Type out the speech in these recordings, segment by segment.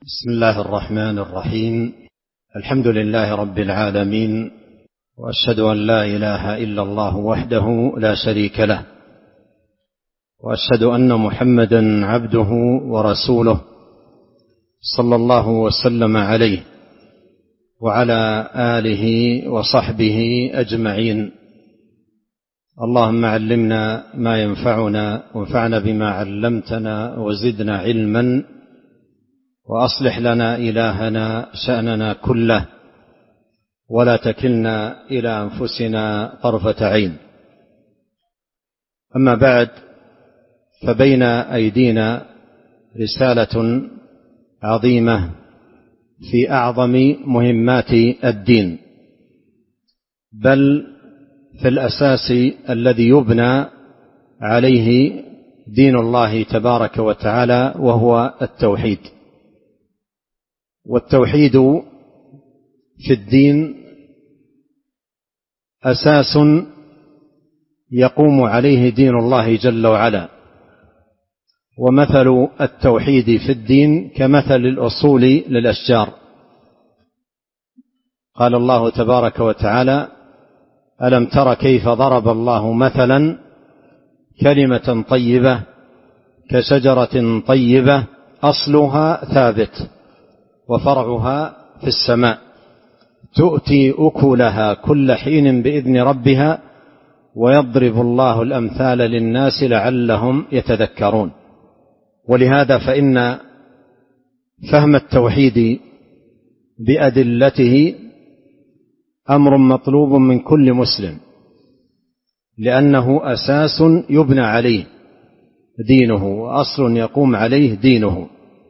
بسم الله الرحمن الرحيم. الحمد لله رب العالمين، وأشهد أن لا إله إلا الله وحده لا شريك له، وأشهد أن محمدا عبده ورسوله صلى الله وسلم عليه وعلى آله وصحبه أجمعين. اللهم علمنا ما ينفعنا وانفعنا بما علمتنا وزدنا علما، وأصلح لنا إلهنا شأننا كله، ولا تكلنا إلى أنفسنا طرفة عين. أما بعد، فبين أيدينا رسالة عظيمة في أعظم مهمات الدين، بل في الأساس الذي يبنى عليه دين الله تبارك وتعالى، وهو التوحيد. والتوحيد في الدين أساس يقوم عليه دين الله جل وعلا، ومثل التوحيد في الدين كمثل الأصول للأشجار. قال الله تبارك وتعالى: ألم تر كيف ضرب الله مثلا كلمة طيبة كشجرة طيبة أصلها ثابت وفرعها في السماء تؤتي أكلها كل حين بإذن ربها ويضرب الله الأمثال للناس لعلهم يتذكرون. ولهذا فإن فهم التوحيد بأدلته أمر مطلوب من كل مسلم، لأنه أساس يبنى عليه دينه، وأصل يقوم عليه دينه.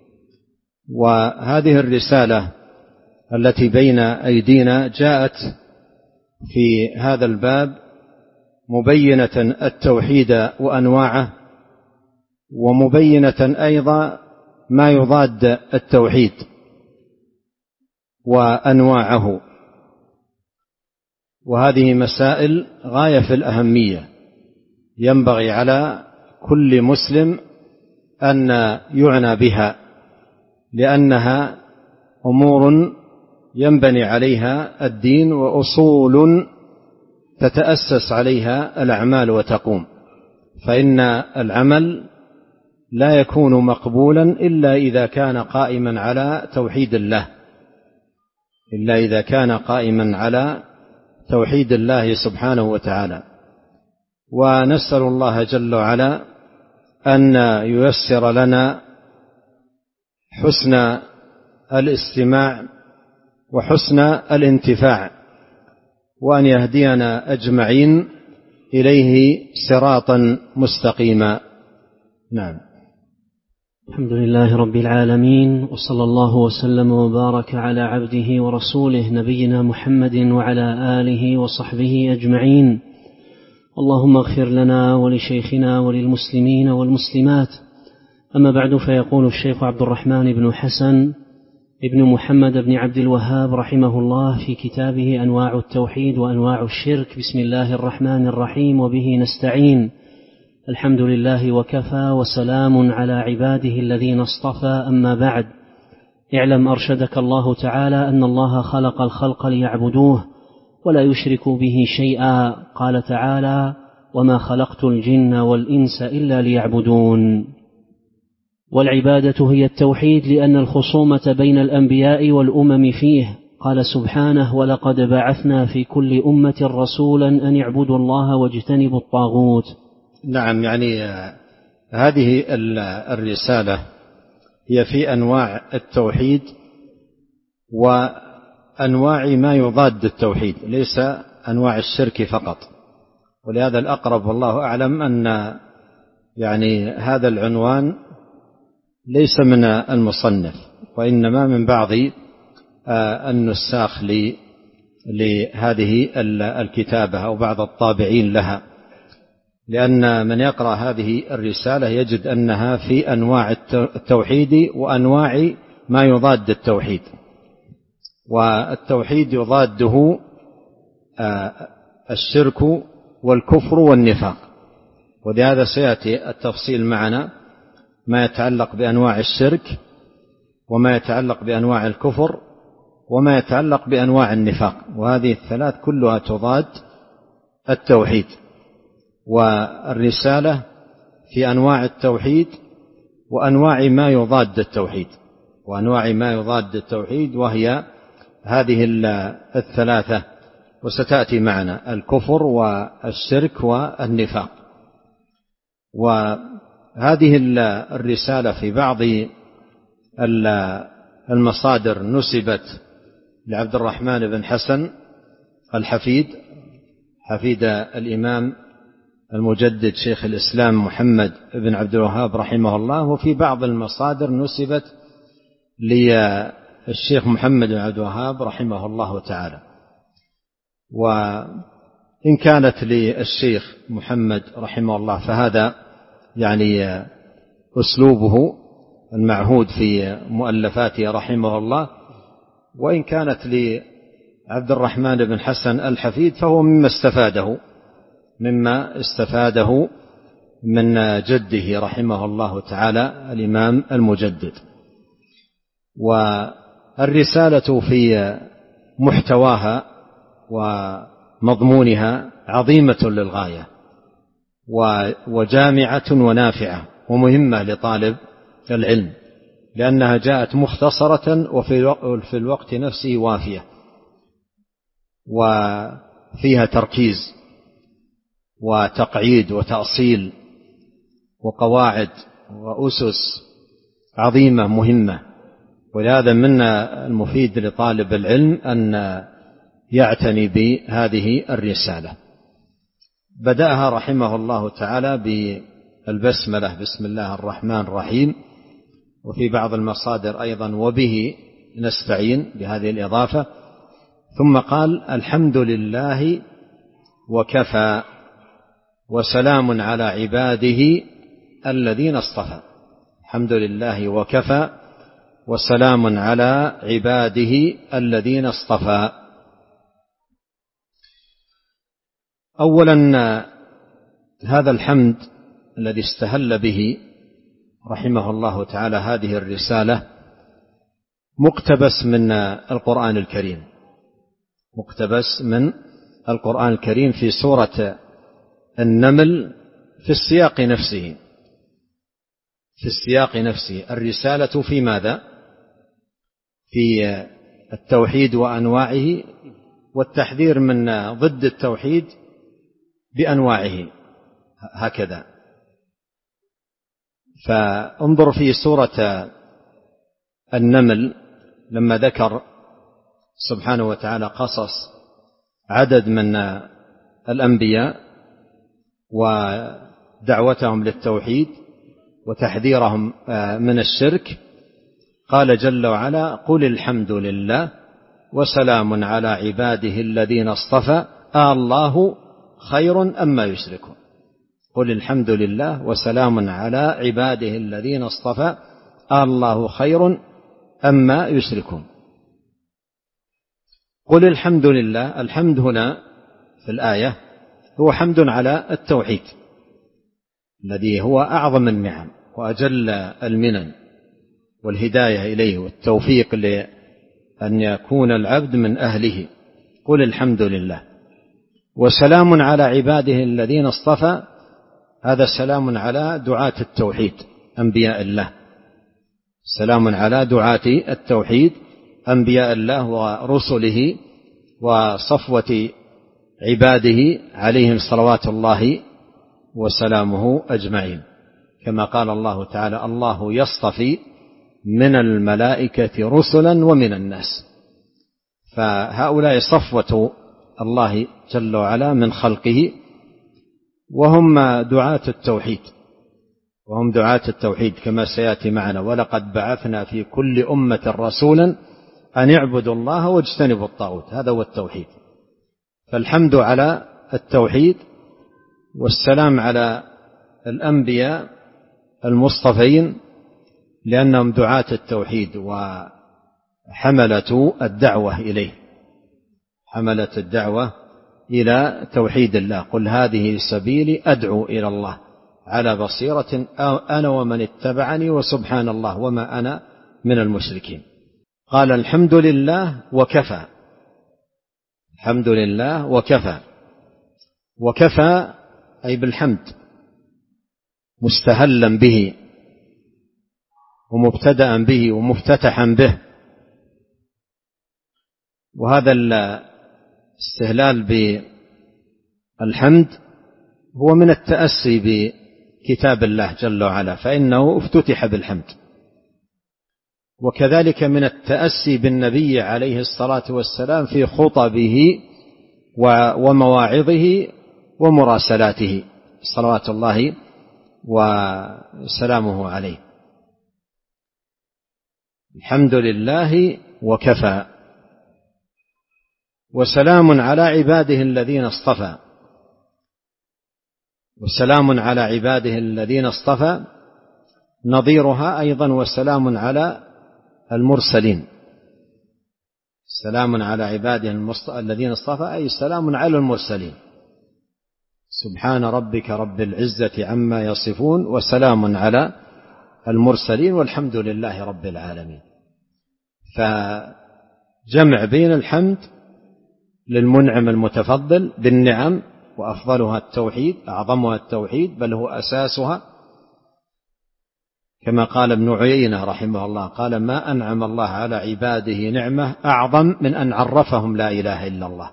وهذه الرسالة التي بين أيدينا جاءت في هذا الباب مبينة التوحيد وأنواعه، ومبينة أيضا ما يضاد التوحيد وأنواعه. وهذه مسائل غاية في الأهمية، ينبغي على كل مسلم أن يعنى بها، لأنها أمور ينبني عليها الدين، وأصول تتأسس عليها الأعمال وتقوم. فإن العمل لا يكون مقبولا إلا إذا كان قائما على توحيد الله، إلا إذا كان قائما على توحيد الله سبحانه وتعالى. ونسأل الله جل وعلا أن ييسر لنا حسن الاستماع وحسن الانتفاع، وأن يهدينا أجمعين إليه صراطا مستقيما. نعم. الحمد لله رب العالمين، وصلى الله وسلم وبارك على عبده ورسوله نبينا محمد وعلى آله وصحبه أجمعين. اللهم اغفر لنا ولشيخنا وللمسلمين والمسلمات. أما بعد، فيقول الشيخ عبد الرحمن بن حسن ابن محمد بن عبد الوهاب رحمه الله في كتابه أنواع التوحيد وأنواع الشرك: بسم الله الرحمن الرحيم، وبه نستعين. الحمد لله وكفى، وسلام على عباده الذين اصطفى. أما بعد، اعلم أرشدك الله تعالى أن الله خلق الخلق ليعبدوه ولا يشركوا به شيئا. قال تعالى: وما خلقت الجن والإنس إلا ليعبدون. والعبادة هي التوحيد، لأن الخصومة بين الأنبياء والأمم فيه. قال سبحانه: ولقد بعثنا في كل أمة رسولا أن يعبدوا الله واجتنبوا الطاغوت. نعم، يعني هذه الرسالة هي في أنواع التوحيد وأنواع ما يضاد التوحيد، ليس أنواع الشرك فقط. ولهذا الأقرب والله أعلم أن يعني هذا العنوان ليس من المصنف، وإنما من بعض النساخ لهذه الكتابة أو بعض الطابعين لها، لأن من يقرأ هذه الرسالة يجد أنها في أنواع التوحيد وأنواع ما يضاد التوحيد. والتوحيد يضاده الشرك والكفر والنفاق، ولهذا سيأتي التفصيل معنا ما يتعلق بأنواع الشرك وما يتعلق بأنواع الكفر، وما يتعلق بأنواع النفاق، وهذه الثلاث كلها تضاد التوحيد. والرسالة في أنواع التوحيد وأنواع ما يضاد التوحيد، وهي هذه الثلاثة، وستأتي معنا الكفر والشرك والنفاق. وهذه الرسالة في بعض المصادر نسبت لعبد الرحمن بن حسن الحفيد، حفيد الإمام المجدد شيخ الإسلام محمد بن عبد الوهاب رحمه الله، وفي بعض المصادر نسبت للشيخ محمد بن عبد الوهاب رحمه الله تعالى. وإن كانت للشيخ محمد رحمه الله فهذا يعني أسلوبه المعهود في مؤلفاته رحمه الله، وإن كانت لعبد الرحمن بن حسن الحفيد فهو مما استفاده من جده رحمه الله تعالى الإمام المجدد. والرسالة في محتواها ومضمونها عظيمة للغاية، وجامعة ونافعة ومهمة لطالب العلم، لأنها جاءت مختصرة وفي الوقت نفسه وافية، وفيها تركيز وتقعيد وتأصيل وقواعد وأسس عظيمة مهمة. ولهذا من المفيد لطالب العلم أن يعتني بهذه الرسالة. بدأها رحمه الله تعالى بالبسملة، بسم الله الرحمن الرحيم، وفي بعض المصادر أيضا وبه نستعين بهذه الإضافة، ثم قال الحمد لله وكفى وسلام على عباده الذين اصطفى. الحمد لله وكفى وسلام على عباده الذين اصطفى. أولا هذا الحمد الذي استهل به رحمه الله تعالى هذه الرسالة مقتبس من القرآن الكريم، مقتبس من القرآن الكريم في سورة النمل في السياق نفسه. الرسالة في ماذا؟ في التوحيد وأنواعه، والتحذير من ضد التوحيد بأنواعه، هكذا. فانظر في سورة النمل لما ذكر سبحانه وتعالى قصص عدد من الأنبياء ودعوتهم للتوحيد وتحذيرهم من الشرك، قال جل وعلا قل الحمد لله وسلام على عباده الذين اصطفى الله خير أما يشركون. قل الحمد لله وسلام على عباده الذين اصطفى الله خير أما يشركون. قل الحمد لله، الحمد هنا في الآية هو حمد على التوحيد الذي هو أعظم النعم وأجل المنن والهداية إليه والتوفيق لأن يكون العبد من أهله. قل الحمد لله وسلام على عباده الذين اصطفى، هذا سلام على دعاة التوحيد أنبياء الله، سلام على دعاة التوحيد أنبياء الله ورسله وصفوة عباده عليهم صلوات الله وسلامه أجمعين، كما قال الله تعالى الله يصطفي من الملائكة رسلا ومن الناس. فهؤلاء صفوة الله جل وعلا من خلقه، وهم دعاة التوحيد كما سيأتي معنا. ولقد بعثنا في كل أمة رسولا أن يعبدوا الله واجتنبوا الطاغوت، هذا هو التوحيد. فالحمد على التوحيد والسلام على الأنبياء المصطفين لأنهم دعاة التوحيد وحملة الدعوة إليه، حملة الدعوة إلى توحيد الله. قل هذه سبيلي أدعو إلى الله على بصيرة أنا ومن اتبعني وسبحان الله وما أنا من المشركين. قال الحمد لله وكفى. الحمد لله وكفى. وكفى أي بالحمد، مستهلا به ومبتدأ به ومفتتحا به. وهذا الاستهلال بالحمد هو من التأسي بكتاب الله جل وعلا، فإنه افتتح بالحمد. وكذلك من التأسي بالنبي عليه الصلاة والسلام في خطبه ومواعظه ومراسلاته صلوات الله وسلامه عليه. الحمد لله وكفى وسلام على عباده الذين اصطفى. وسلام على عباده الذين اصطفى نظيرها أيضا وسلام على المرسلين. سلام على عباده الذين اصطفى أي سلام على المرسلين. سبحان ربك رب العزة عما يصفون وسلام على المرسلين والحمد لله رب العالمين. فجمع بين الحمد للمنعم المتفضل بالنعم، وأفضلها التوحيد، أعظمها التوحيد، بل هو أساسها، كما قال ابن عيينة رحمه الله، قال ما أنعم الله على عباده نعمة أعظم من أن عرفهم لا إله إلا الله.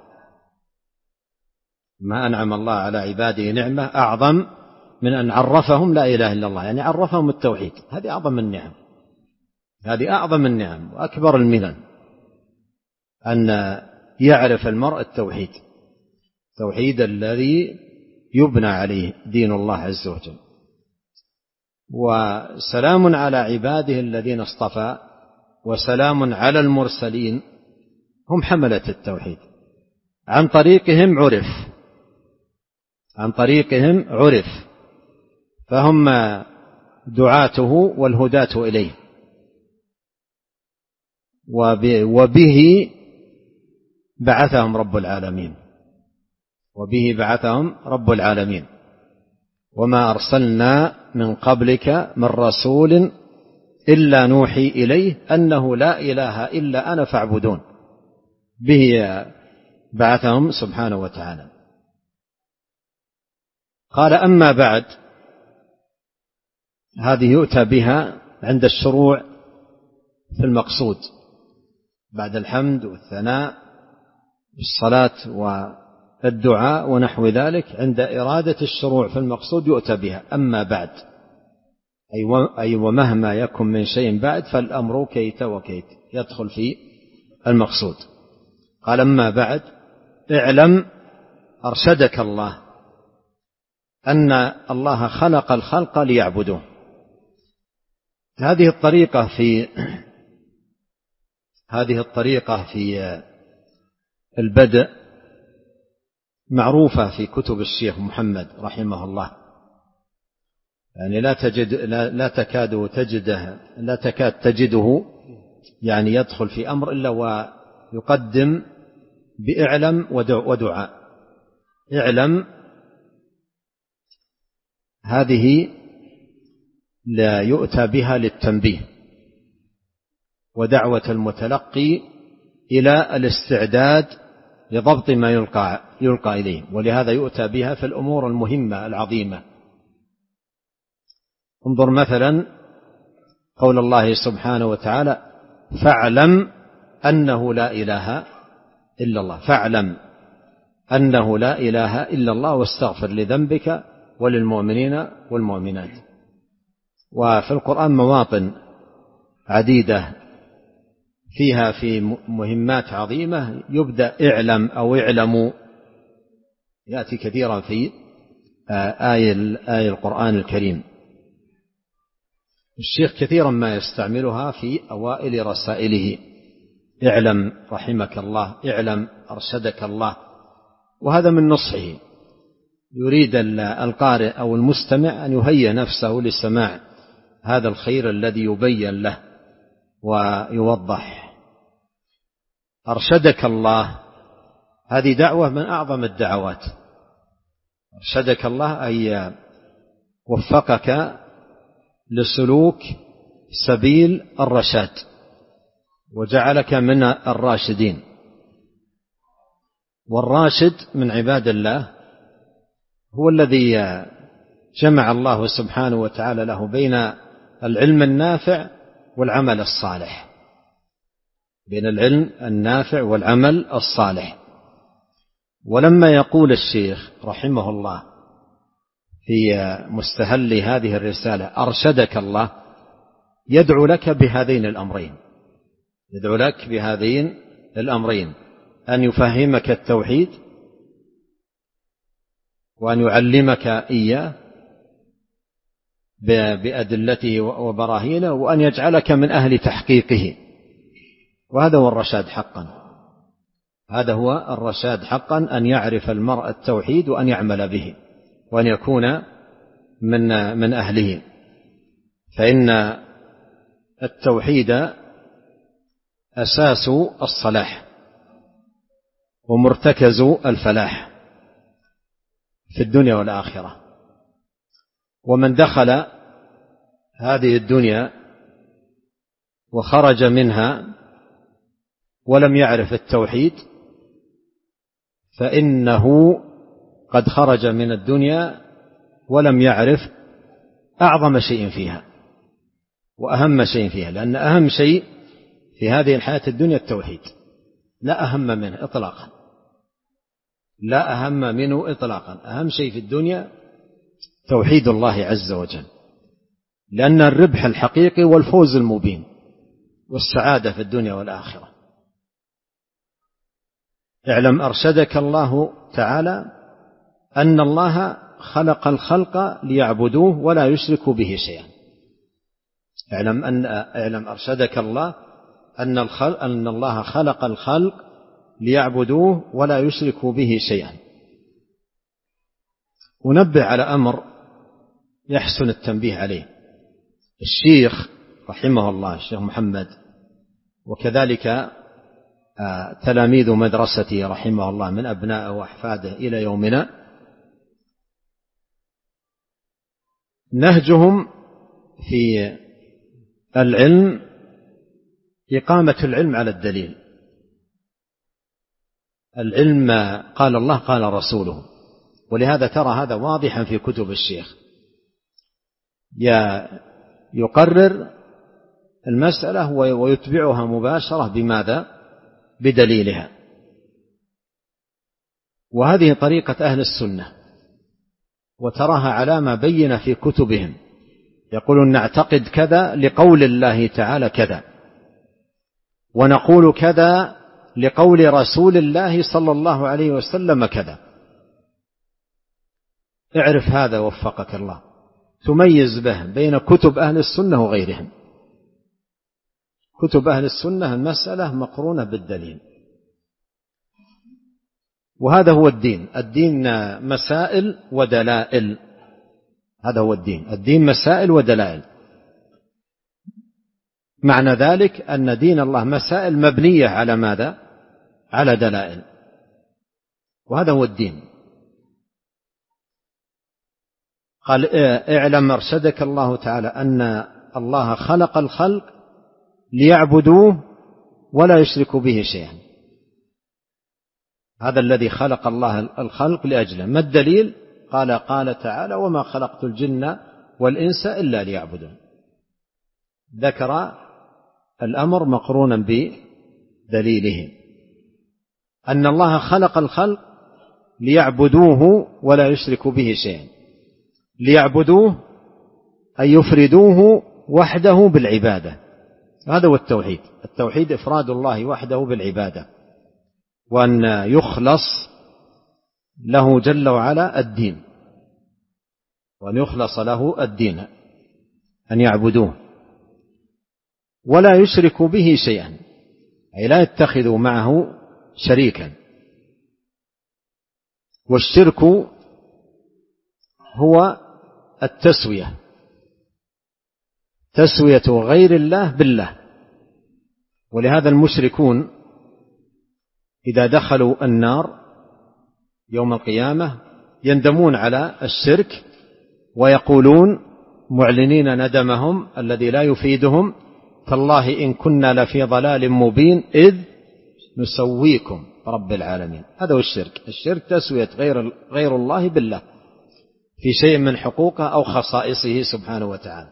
ما أنعم الله على عباده نعمة أعظم من أن عرفهم لا إله إلا الله، يعني عرفهم التوحيد. هذه أعظم النعم، هذه أعظم النعم وأكبر المنن، أن يعرف المرء التوحيد، التوحيد الذي يبنى عليه دين الله عز وجل. وسلام على عباده الذين اصطفى وسلام على المرسلين هم حملة التوحيد، عن طريقهم عرف، عن طريقهم عرف، فهم دعاته والهداة إليه. وبه بعثهم رب العالمين، وبه بعثهم رب العالمين. وما أرسلنا من قبلك من رسول إلا نوحي إليه أنه لا إله إلا أنا فاعبدون. به بعثهم سبحانه وتعالى. قال أما بعد، هذه يؤتى بها عند الشروع في المقصود، بعد الحمد والثناء والصلاة والدعاء ونحو ذلك، عند إرادة الشروع في المقصود يؤتى بها. أما بعد أي ومهما يكن من شيء بعد فالأمر كيت وكيت، يدخل في المقصود. قال أما بعد اعلم أرشدك الله أن الله خلق الخلق ليعبدوه. هذه الطريقة في البدء معروفة في كتب الشيخ محمد رحمه الله، يعني لا تكاد تجده يعني يدخل في أمر إلا ويقدم بإعلم ودعاء. اعلم هذه لا يؤتى بها للتنبيه ودعوة المتلقي إلى الاستعداد لضبط ما يلقى إليه، ولهذا يؤتى بها في الأمور المهمة العظيمة. انظر مثلا قول الله سبحانه وتعالى فاعلم أنه لا إله إلا الله. فاعلم أنه لا إله إلا الله واستغفر لذنبك وللمؤمنين والمؤمنات. وفي القرآن مواطن عديدة فيها في مهمات عظيمة يبدأ اعلم أو اعلموا، يأتي كثيرا في آية القرآن الكريم. الشيخ كثيرا ما يستعملها في أوائل رسائله، اعلم رحمك الله، اعلم أرشدك الله. وهذا من نصحه، يريد القارئ أو المستمع أن يهيئ نفسه لسماع هذا الخير الذي يبين له ويوضح. أرشدك الله هذه دعوة من أعظم الدعوات. أرشدك الله أي وفقك لسلوك سبيل الرشاد وجعلك من الراشدين. والراشد من عباد الله هو الذي جمع الله سبحانه وتعالى له بين العلم النافع والعمل الصالح، بين العلم النافع والعمل الصالح. ولما يقول الشيخ رحمه الله في مستهل هذه الرسالة أرشدك الله، يدعو لك بهذين الأمرين، يدعو لك بهذين الأمرين: أن يفهمك التوحيد وأن يعلمك إياه بأدلته وبراهينه، وأن يجعلك من أهل تحقيقه. وهذا هو الرشاد حقا، هذا هو الرشاد حقا، أن يعرف المرء التوحيد وأن يعمل به وأن يكون من أهله. فإن التوحيد أساس الصلاح ومرتكز الفلاح في الدنيا والآخرة. ومن دخل هذه الدنيا وخرج منها ولم يعرف التوحيد فإنه قد خرج من الدنيا ولم يعرف أعظم شيء فيها وأهم شيء فيها، لأن أهم شيء في هذه الحياة الدنيا التوحيد، لا أهم منه إطلاقا، لا أهم منه إطلاقا. أهم شيء في الدنيا توحيد الله عز وجل، لأن الربح الحقيقي والفوز المبين والسعادة في الدنيا والآخرة. اعلم أرشدك الله تعالى أن الله خلق الخلق ليعبدوه ولا يشركوا به شيئا. اعلم أرشدك الله أن الله خلق الخلق ليعبدوه ولا يشركوا به شيئا. ونبه على أمر يحسن التنبيه عليه. الشيخ رحمه الله الشيخ محمد وكذلك تلاميذ مدرسته رحمه الله من أبنائه وأحفاده إلى يومنا، نهجهم في العلم إقامة العلم على الدليل. العلم قال الله قال رسوله، ولهذا ترى هذا واضحا في كتب الشيخ، يقرر المسألة ويتبعها مباشرة بماذا؟ بدليلها. وهذه طريقة أهل السنة، وتراها علامة بينة في كتبهم، يقولون نعتقد كذا لقول الله تعالى كذا، ونقول كذا لقول رسول الله صلى الله عليه وسلم كذا. اعرف هذا وفقك الله، تميز به بين كتب أهل السنة وغيرهم. كتب أهل السنة المسألة مقرونة بالدليل، وهذا هو الدين. الدين مسائل ودلائل، هذا هو الدين. الدين مسائل ودلائل، معنى ذلك أن دين الله مسائل مبنية على ماذا؟ على دلائل، وهذا هو الدين. قال اعلم أرشدك الله تعالى أن الله خلق الخلق ليعبدوه ولا يشركوا به شيئا. هذا الذي خلق الله الخلق لأجله. ما الدليل؟ قال تعالى وما خلقت الجن والإنس إلا ليعبدون. ذكر الأمر مقرونا بدليله، أن الله خلق الخلق ليعبدوه ولا يشركوا به شيئا. ليعبدوه أن يفردوه وحده بالعبادة، هذا هو التوحيد. التوحيد إفراد الله وحده بالعبادة، وأن يخلص له جل وعلا الدين، وأن يخلص له الدين، أن يعبدوه ولا يشركوا به شيئا، أي لا يتخذوا معه شريكا. والشرك هو التسوية، تسوية غير الله بالله. ولهذا المشركون إذا دخلوا النار يوم القيامة يندمون على الشرك ويقولون معلنين ندمهم الذي لا يفيدهم: تالله إن كنا لفي ضلال مبين إذ نسويكم رب العالمين. هذا هو الشرك. الشرك تسوية غير الله بالله في شيء من حقوقه أو خصائصه سبحانه وتعالى.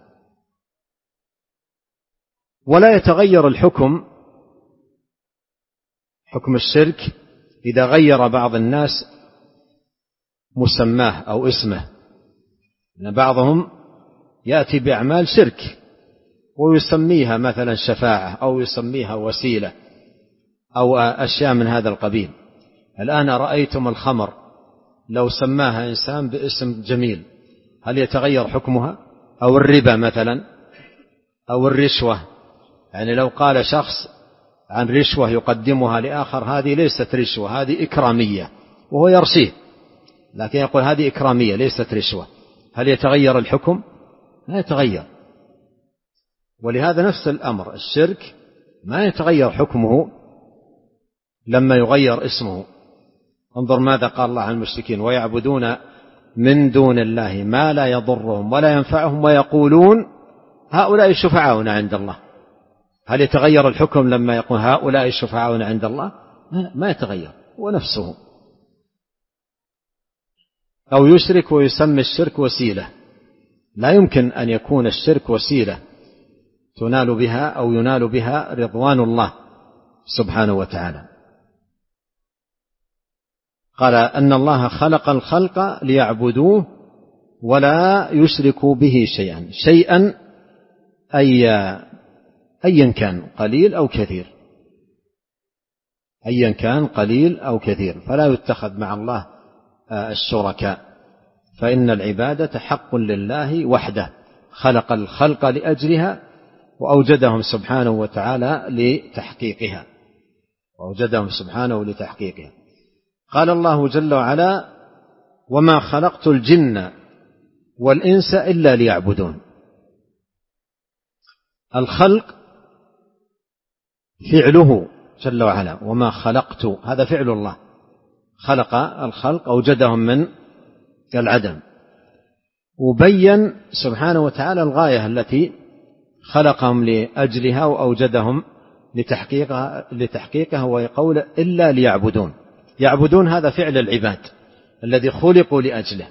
ولا يتغير الحكم، حكم الشرك، إذا غير بعض الناس مسماه أو اسمه، أن بعضهم يأتي بأعمال شرك ويسميها مثلا شفاعة أو يسميها وسيلة أو أشياء من هذا القبيل. الآن رأيتم الخمر لو سماها إنسان باسم جميل هل يتغير حكمها؟ أو الربا مثلا، أو الرشوة، يعني لو قال شخص عن رشوة يقدمها لآخر هذه ليست رشوة، هذه إكرامية، وهو يرشيه، لكن يقول هذه إكرامية ليست رشوة، هل يتغير الحكم؟ لا يتغير. ولهذا نفس الأمر الشرك ما يتغير حكمه لما يغير اسمه. انظر ماذا قال الله عن المشركين: ويعبدون من دون الله ما لا يضرهم ولا ينفعهم ويقولون هؤلاء شفعاؤنا عند الله. هل يتغير الحكم لما يقول هؤلاء شفعاؤنا عند الله؟ ما يتغير، ونفسه. أو يشرك ويسمي الشرك وسيلة، لا يمكن أن يكون الشرك وسيلة تنال بها أو ينال بها رضوان الله سبحانه وتعالى. قال أن الله خلق الخلق ليعبدوه ولا يشركوا به شيئا أيا كان قليل أو كثير، أيا كان قليل أو كثير، فلا يتخذ مع الله الشركاء، فإن العبادة حق لله وحده، خلق الخلق لأجلها وأوجدهم سبحانه وتعالى لتحقيقها. قال الله جل وعلا: وما خلقت الجن والإنس إلا ليعبدون. الخلق فعله جل وعلا، وما خلقت هذا فعل الله، خلق الخلق أوجدهم من العدم، وبين سبحانه وتعالى الغاية التي خلقهم لأجلها وأوجدهم لتحقيقها، ويقول إلا ليعبدون. يعبدون هذا فعل العباد الذي خلقوا لأجله.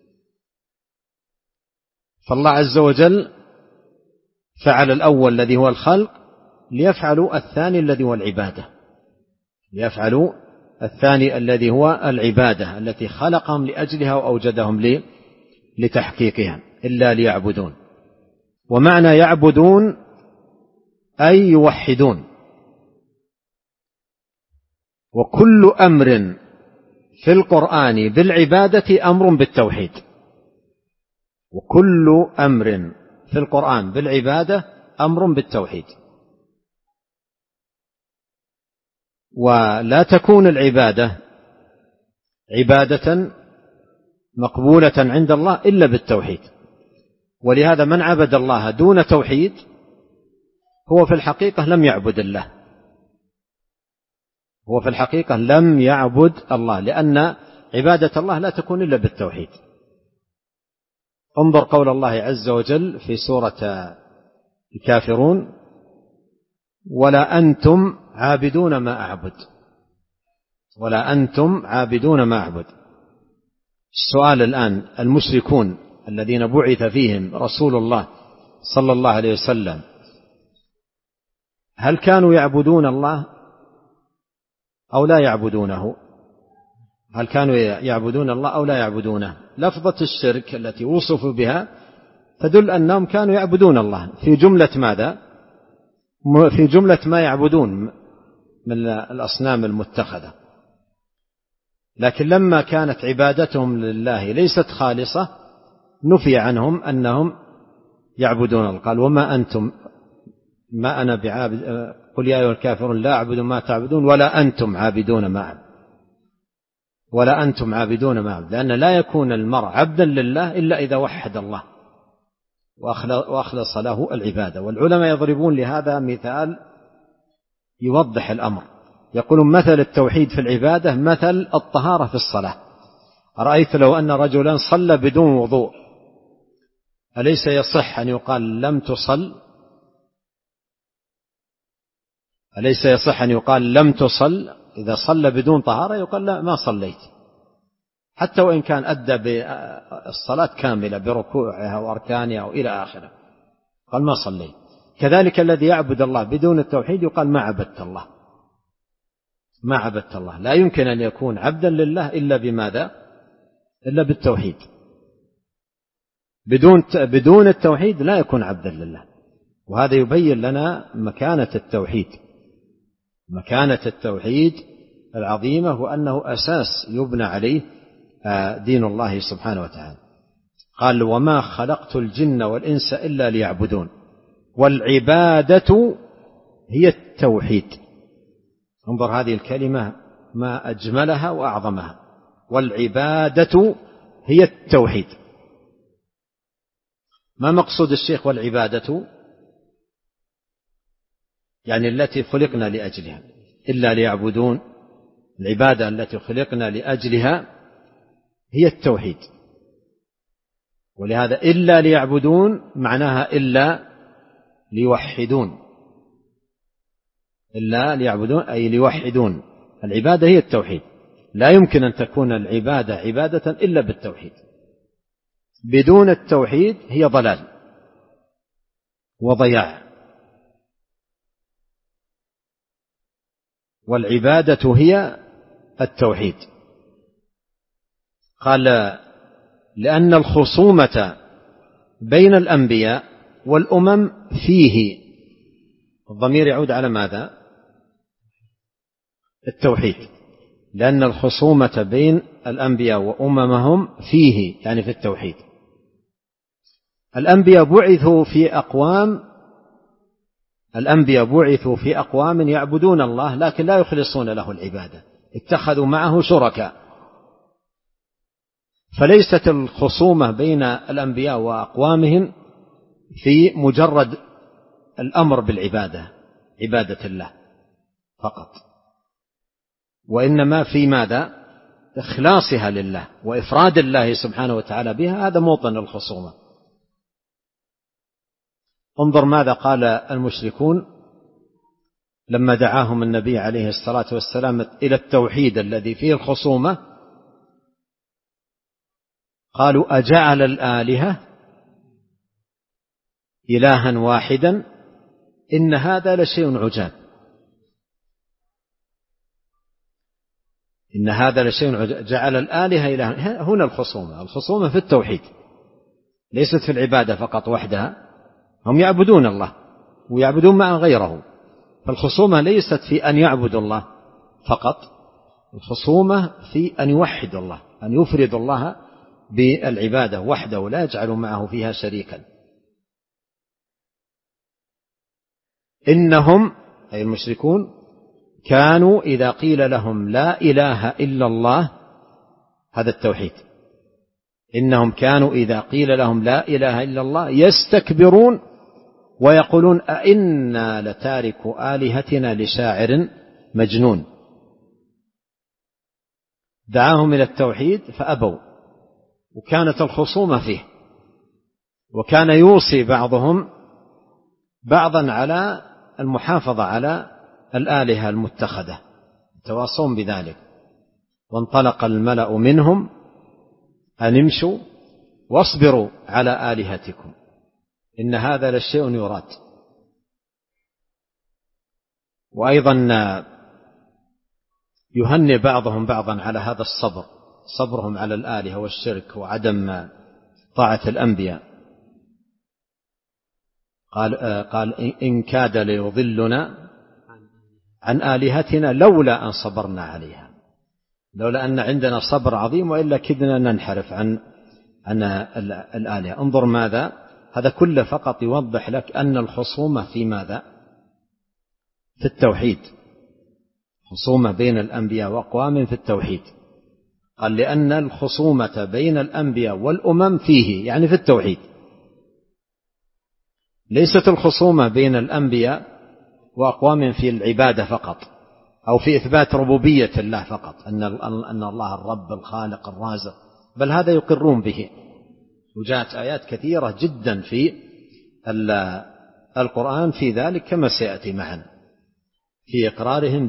فالله عز وجل فعل الأول الذي هو الخلق ليفعلوا الثاني الذي هو العبادة، ليفعلوا الثاني الذي هو العبادة التي خلقهم لأجلها وأوجدهم لتحقيقها، إلا ليعبدون. ومعنى يعبدون أي يوحدون. وكل أمر في القرآن بالعبادة أمر بالتوحيد، وكل أمر في القرآن بالعبادة أمر بالتوحيد. ولا تكون العبادة عبادة مقبولة عند الله إلا بالتوحيد. ولهذا من عبد الله دون توحيد هو في الحقيقة لم يعبد الله، هو في الحقيقة لم يعبد الله، لأن عبادة الله لا تكون إلا بالتوحيد. انظر قول الله عز وجل في سورة الكافرون: ولا أنتم عابدون ما أعبد، ولا أنتم عابدون ما أعبد. السؤال الآن: المشركون الذين بعث فيهم رسول الله صلى الله عليه وسلم هل كانوا يعبدون الله أو لا يعبدونه؟ هل كانوا يعبدون الله أو لا يعبدونه؟ لفظة الشرك التي وصفوا بها تدل أنهم كانوا يعبدون الله في جملة ماذا؟ في جملة ما يعبدون من الأصنام المتخذة. لكن لما كانت عبادتهم لله ليست خالصة نفي عنهم أنهم يعبدون الله. قال: وما أنتم ما أنا بعابد، قل يا أيها الكافرون لا أعبد ما تعبدون ولا أنتم عابدون ما أعبد، ولا أنتم عابدون ما أعبد، لأن لا يكون المرء عبدا لله إلا إذا وحد الله وأخلص له العبادة. والعلماء يضربون لهذا مثال يوضح الأمر، يقولون مثل التوحيد في العبادة مثل الطهارة في الصلاة. أرأيت لو أن رجلا صلى بدون وضوء أليس يصح أن يقال لم تصل؟ أليس يصح أن يقال لم تصل؟ إذا صلى بدون طهارة يقال لا ما صليت، حتى وإن كان أدى بالصلاة كاملة بركوعها وأركانها وإلى آخره، قال ما صليت. كذلك الذي يعبد الله بدون التوحيد يقال ما عبدت الله، ما عبدت الله. لا يمكن أن يكون عبدا لله إلا بماذا؟ إلا بالتوحيد. بدون التوحيد لا يكون عبدا لله. وهذا يبين لنا مكانة التوحيد، مكانة التوحيد العظيمة، وأنه أساس يبنى عليه دين الله سبحانه وتعالى. قال وما خلقت الجن والإنس إلا ليعبدون. والعبادة هي التوحيد. انظر هذه الكلمة ما أجملها وأعظمها. والعبادة هي التوحيد. ما مقصود الشيخ والعبادة؟ يعني التي خلقنا لأجلها، إلا ليعبدون. العبادة التي خلقنا لأجلها هي التوحيد. ولهذا إلا ليعبدون معناها إلا ليوحدون. إلا ليعبدون أي ليوحدون. العبادة هي التوحيد. لا يمكن أن تكون العبادة عبادة إلا بالتوحيد. بدون التوحيد هي ضلال وضياع. والعبادة هي التوحيد. قال لأن الخصومة بين الأنبياء والأمم فيه. الضمير يعود على ماذا؟ التوحيد. لأن الخصومة بين الأنبياء وأممهم فيه، يعني في التوحيد. الأنبياء بعثوا في أقوام يعبدون الله لكن لا يخلصون له العبادة، اتخذوا معه شركاء. فليست الخصومة بين الأنبياء وأقوامهم في مجرد الأمر بالعبادة، عبادة الله فقط، وإنما في ماذا؟ إخلاصها لله وإفراد الله سبحانه وتعالى بها. هذا موطن الخصومة. انظر ماذا قال المشركون لما دعاهم النبي عليه الصلاة والسلام إلى التوحيد الذي فيه الخصومة. قالوا أجعل الآلهة إلها واحدا إن هذا لشيء عجاب. إن هذا لشيء عجاب. جعل الآلهة إلها. هنا الخصومة في التوحيد، ليست في العبادة فقط وحدها. هم يعبدون الله ويعبدون مع غيره. فالخصومة ليست في أن يعبدوا الله فقط، الخصومة في أن يوحدوا الله، أن يفردوا الله بالعبادة وحده ولا يجعلوا معه فيها شريكا. إنهم أي المشركون كانوا إذا قيل لهم لا إله إلا الله، هذا التوحيد، إنهم كانوا إذا قيل لهم لا إله إلا الله يستكبرون ويقولون أئنا لتارك آلهتنا لشاعر مجنون. دعاهم إلى التوحيد فأبوا، وكانت الخصومة فيه، وكان يوصي بعضهم بعضا على المحافظة على الآلهة المتخذة، يتواصون بذلك. وانطلق الملأ منهم أن امشوا واصبروا على آلهتكم إن هذا لشيء يراد. وأيضا يهني بعضهم بعضا على هذا الصبر، صبرهم على الآلهة والشرك وعدم طاعة الأنبياء. قال إن كاد ليضلنا عن آلهتنا لولا أن صبرنا عليها. لولا أن عندنا صبر عظيم وإلا كدنا ننحرف عن الآلهة. انظر ماذا هذا كله فقط يوضح لك أن الخصومة في ماذا؟ في التوحيد. خصومة بين الأنبياء وأقوام في التوحيد. قال لأن الخصومة بين الأنبياء والأمم فيه، يعني في التوحيد. ليست الخصومة بين الأنبياء وأقوام في العبادة فقط، أو في إثبات ربوبية الله فقط، أن الله الرب الخالق الرازق، بل هذا يقرون به. وجاءت آيات كثيرة جدا في القرآن في ذلك كما سيأتي معنا في إقرارهم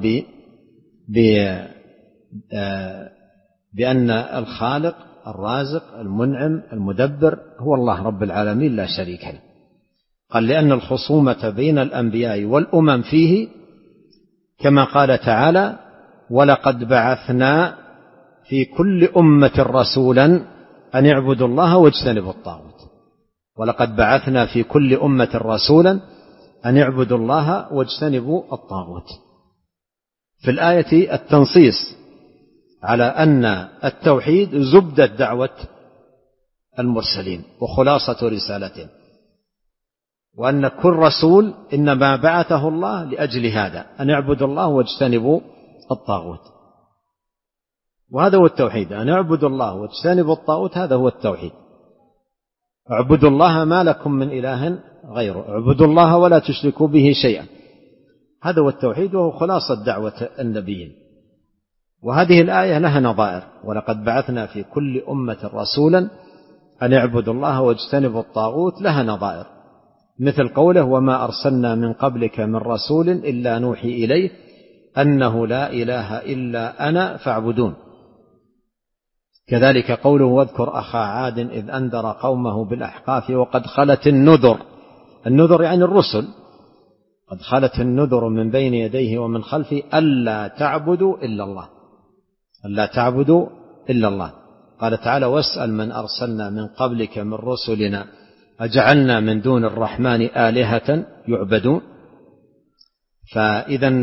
بأن الخالق الرازق المنعم المدبر هو الله رب العالمين لا شريك له. قال لأن الخصومة بين الأنبياء والأمم فيه كما قال تعالى ولقد بعثنا في كل أمة رسولا أن يعبدوا الله واجتنبوا الطاغوت. ولقد بعثنا في كل أمة رسولا أن يعبدوا الله واجتنبوا الطاغوت. في الآية التنصيص على أن التوحيد زبدة دعوة المرسلين وخلاصة رسالتهم، وأن كل رسول إنما بعثه الله لأجل هذا أن يعبدوا الله واجتنبوا الطاغوت. وهذا هو التوحيد، أن يعبدوا الله واجتنبوا الطاغوت، هذا هو التوحيد. اعبدوا الله ما لكم من إله غيره، اعبدوا الله ولا تشركوا به شيئا، هذا هو التوحيد وهو خلاصة دعوة النبيين. وهذه الآية لها نظائر، ولقد بعثنا في كل أمة رسولا أن يعبدوا الله واجتنبوا الطاغوت، لها نظائر مثل قوله وما أرسلنا من قبلك من رسول إلا نوحي إليه أنه لا إله إلا أنا فاعبدون. كذلك قوله واذكر أخا عاد إذ أنذر قومه بالأحقاف وقد خلت النذر، النذر يعني الرسل، قد خلت النذر من بين يديه ومن خلفه ألا تعبدوا إلا الله، ألا تعبدوا إلا الله. قال تعالى واسأل من أرسلنا من قبلك من رسلنا أجعلنا من دون الرحمن آلهة يعبدون. فإذا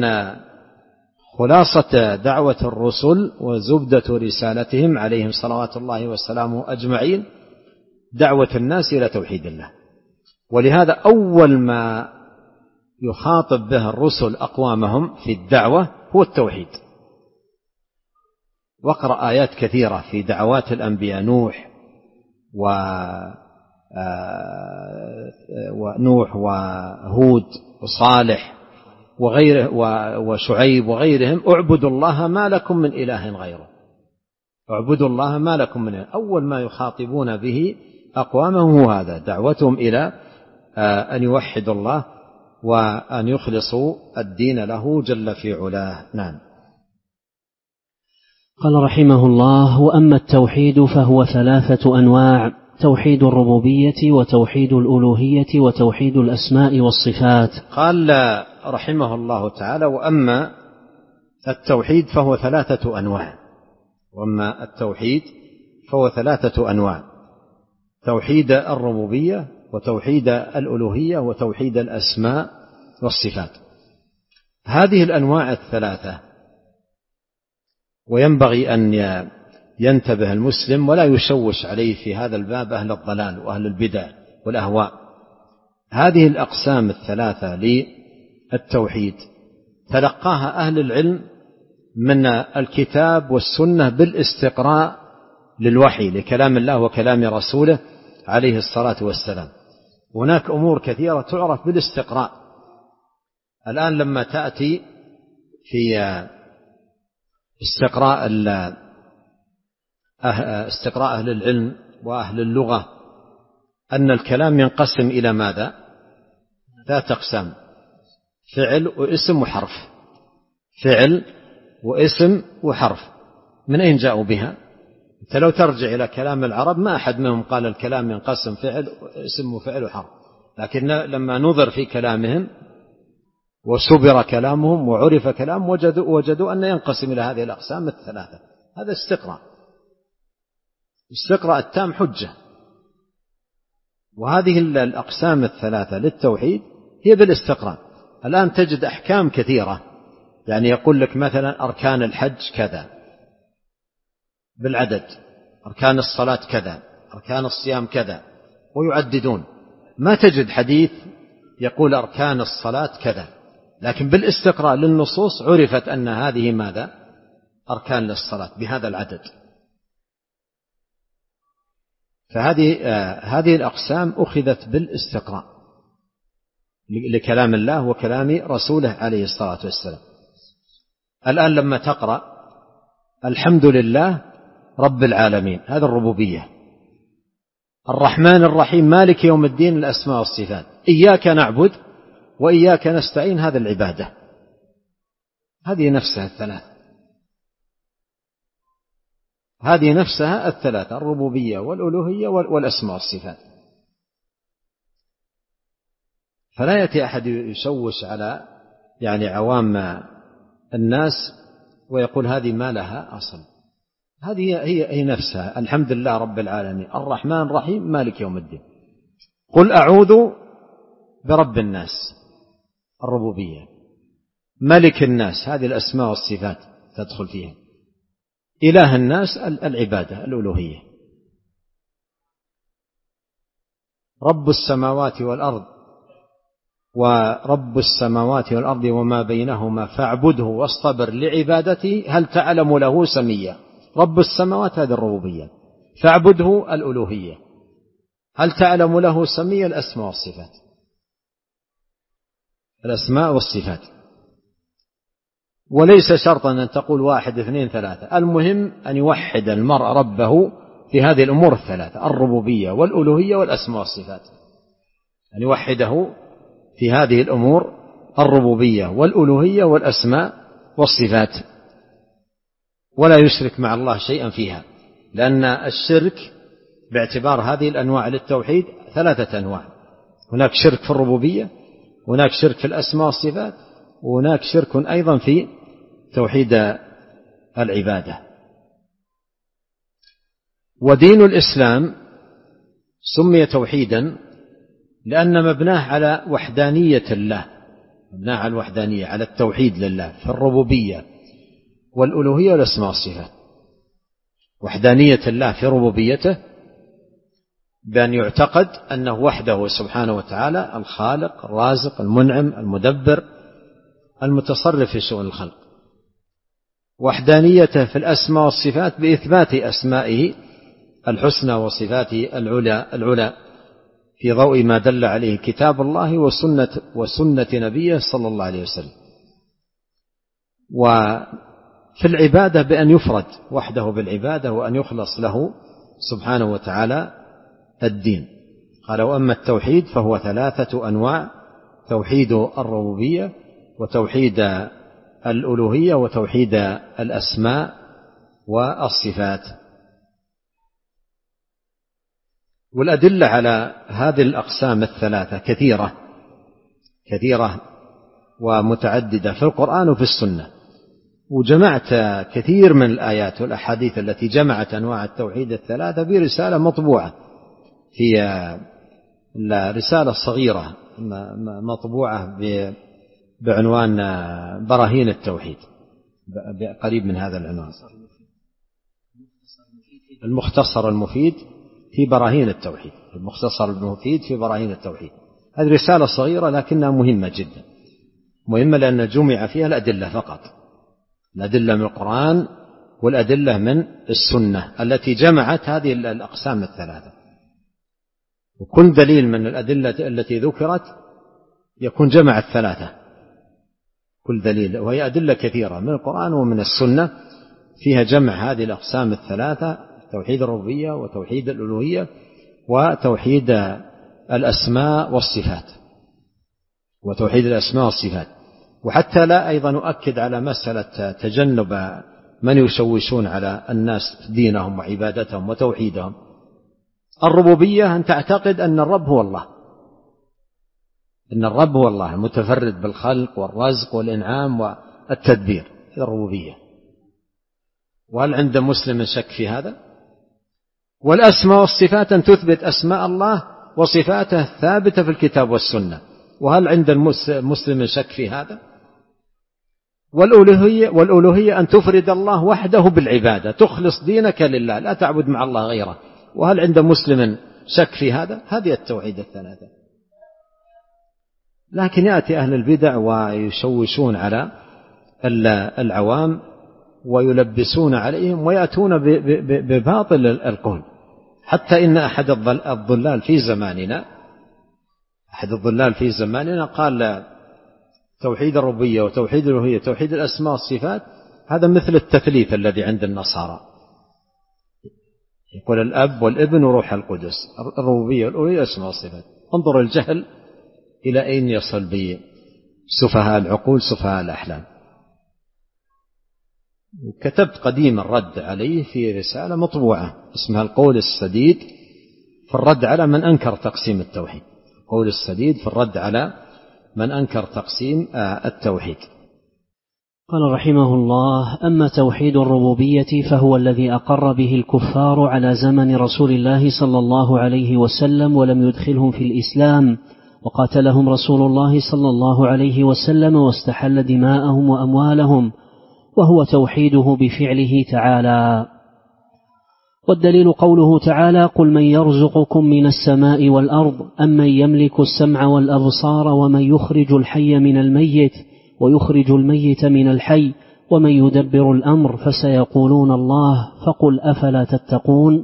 خلاصة دعوة الرسل وزبدة رسالتهم عليهم صلوات الله وسلامه أجمعين دعوة الناس إلى توحيد الله. ولهذا أول ما يخاطب به الرسل أقوامهم في الدعوة هو التوحيد. واقرأ آيات كثيرة في دعوات الأنبياء ونوح وهود وصالح وغيره وشعيب وغيرهم اعبدوا الله ما لكم من إله غيره، اعبدوا الله ما لكم من إله. أول ما يخاطبون به أقوامهم هو هذا، دعوتهم إلى أن يوحدوا الله وأن يخلصوا الدين له جل في علاه. نعم. قال رحمه الله وأما التوحيد فهو 3 أنواع: توحيد الربوبية وتوحيد الألوهية وتوحيد الأسماء والصفات. قال رحمه الله تعالى وأما التوحيد فهو 3 أنواع. وأما التوحيد فهو 3 أنواع: توحيد الربوبية وتوحيد الألوهية وتوحيد الأسماء والصفات. هذه الأنواع 3 وينبغي أن ينتبه المسلم ولا يشوش عليه في هذا الباب أهل الضلال وأهل البدع والأهواء. هذه الأقسام 3 للتوحيد تلقاها أهل العلم من الكتاب والسنة بالاستقراء للوحي لكلام الله وكلام رسوله عليه الصلاة والسلام. هناك أمور كثيرة تعرف بالاستقراء. الآن لما تأتي في استقراء أهل العلم وأهل اللغة أن الكلام ينقسم إلى ماذا؟ 3 أقسام: فعل واسم وحرف. فعل واسم وحرف. من أين جاءوا بها؟ أنت لو ترجع إلى كلام العرب ما أحد منهم قال الكلام ينقسم فعل اسم وفعل وحرف، لكن لما نظر في كلامهم وسبر كلامهم وعرف كلام وجدوا أن ينقسم إلى هذه الأقسام 3. هذا استقراء التام حجة. وهذه الأقسام 3 للتوحيد هي بالاستقراء. الآن تجد أحكام كثيرة، يعني يقول لك مثلا أركان الحج كذا بالعدد، أركان الصلاة كذا، أركان الصيام كذا، ويعددون. ما تجد حديث يقول أركان الصلاة كذا، لكن بالاستقراء للنصوص عرفت أن هذه ماذا؟ أركان للصلاة بهذا العدد. فهذه الأقسام أخذت بالاستقراء لكلام الله وكلام رسوله عليه الصلاة والسلام. الآن لما تقرأ الحمد لله رب العالمين، هذا الربوبية. الرحمن الرحيم مالك يوم الدين الأسماء والصفات. إياك نعبد وإياك نستعين هذا العبادة، هذه نفسها الثلاث، هذه نفسها الثلاثة، الربوبية والألوهية والأسماء والصفات. فلا يأتي أحد يشوش على عوام الناس ويقول هذه ما لها أصل، هذه هي نفسها. الحمد لله رب العالمين الرحمن الرحيم مالك يوم الدين. قل أعوذ برب الناس الربوبية، ملك الناس هذه الأسماء والصفات تدخل فيها، إله الناس العبادة الألوهية، رب السماوات والأرض ورب السماوات والأرض وما بينهما فاعبده واصطبر لعبادته هل تعلم له سميا. رب السماوات هذه الربوبية، فاعبده الألوهية، هل تعلم له سميا الأسماء والصفات، الأسماء والصفات. وليس شرطا أن تقول 1 2 3، المهم أن يوحد المرء ربه في هذه الأمور الثلاثة، الربوبية والألوهية والأسماء والصفات، أن يوحده في هذه الأمور الربوبية والألوهية والأسماء والصفات، ولا يشرك مع الله شيئا فيها، لأن الشرك باعتبار هذه الأنواع للتوحيد 3 أنواع، هناك شرك في الربوبية، هناك شرك في الأسماء والصفات، وهناك شرك أيضا في توحيد العبادة. ودين الإسلام سمي توحيدا لأن مبناه على وحدانية الله، مبناه على الوحدانية، على التوحيد لله في الربوبية والألوهية والأسماء والصفات. وحدانية الله في ربوبيته بأن يعتقد أنه وحده سبحانه وتعالى الخالق الرازق المنعم المدبر المتصرف في شؤون الخلق. وحدانيته في الأسماء والصفات بإثبات أسمائه الحسنى وصفاته العلى في ضوء ما دل عليه كتاب الله وسنة نبيه صلى الله عليه وسلم. وفي العبادة بأن يفرد وحده بالعبادة وأن يخلص له سبحانه وتعالى الدين. قال وأما التوحيد فهو 3 أنواع: توحيد الربوبية وتوحيد الألوهية وتوحيد الأسماء والصفات. والأدلة على هذه الأقسام الثلاثة كثيرة ومتعددة في القرآن وفي السنة، وجمعت كثير من الآيات والأحاديث التي جمعت أنواع التوحيد الثلاثة برسالة مطبوعة، في رسالة صغيرة مطبوعة بعنوان براهين التوحيد، قريب من هذا العنوان، المختصر المفيد في براهين التوحيد، المختصر المفيد في براهين التوحيد. هذه رسالة صغيرة لكنها مهمة جدا، مهمة لأن جمع فيها الأدلة فقط، الأدلة من القرآن والأدلة من السنة التي جمعت هذه الأقسام الثلاثة. وكل دليل من الأدلة التي ذكرت يكون جمع الثلاثة، كل دليل، وهي أدلة كثيرة من القرآن ومن السنة فيها جمع هذه الأقسام الثلاثة: توحيد الربوبية وتوحيد الألوهية وتوحيد الأسماء والصفات وتوحيد الأسماء والصفات. وحتى لا أيضا نؤكد على مسألة تجنب من يشوشون على الناس دينهم وعبادتهم وتوحيدهم. الربوبية أن تعتقد أن الرب هو الله، أن الرب هو الله المتفرد بالخلق والرزق والإنعام والتدبير، الربوبية. وهل عند مسلم شك في هذا؟ والأسماء والصفات أن تثبت أسماء الله وصفاته الثابتة في الكتاب والسنة، وهل عند المسلم شك في هذا؟ والألوهية أن تفرد الله وحده بالعبادة، تخلص دينك لله، لا تعبد مع الله غيره، وهل عند مسلم شك في هذا؟ هذه التوحيد الثلاثة. لكن يأتي أهل البدع ويشوشون على العوام ويلبسون عليهم ويأتون بباطل القول. حتى إن أحد الضلال في زماننا قال توحيد الربوبية وتوحيد الألوهية توحيد الأسماء والصفات هذا مثل التثليث الذي عند النصارى، يقول الأب والابن وروح القدس، الربوبية والألوهية اسماء وصفات. انظر الجهل إلى أين يصل به سفهاء العقول سفهاء الأحلام. كتبت قديما رد عليه في رسالة مطبوعة اسمها القول السديد في الرد على من أنكر تقسيم التوحيد. القول السديد في الرد على من أنكر تقسيم التوحيد. قال رحمه الله: أما توحيد الربوبية فهو الذي أقر به الكفار على زمن رسول الله صلى الله عليه وسلم ولم يدخلهم في الإسلام، وقاتلهم رسول الله صلى الله عليه وسلم واستحل دماءهم وأموالهم، وهو توحيده بفعله تعالى. والدليل قوله تعالى: قل من يرزقكم من السماء والأرض أمن يملك السمع والأبصار ومن يخرج الحي من الميت ويخرج الميت من الحي ومن يدبر الأمر فسيقولون الله فقل أفلا تتقون.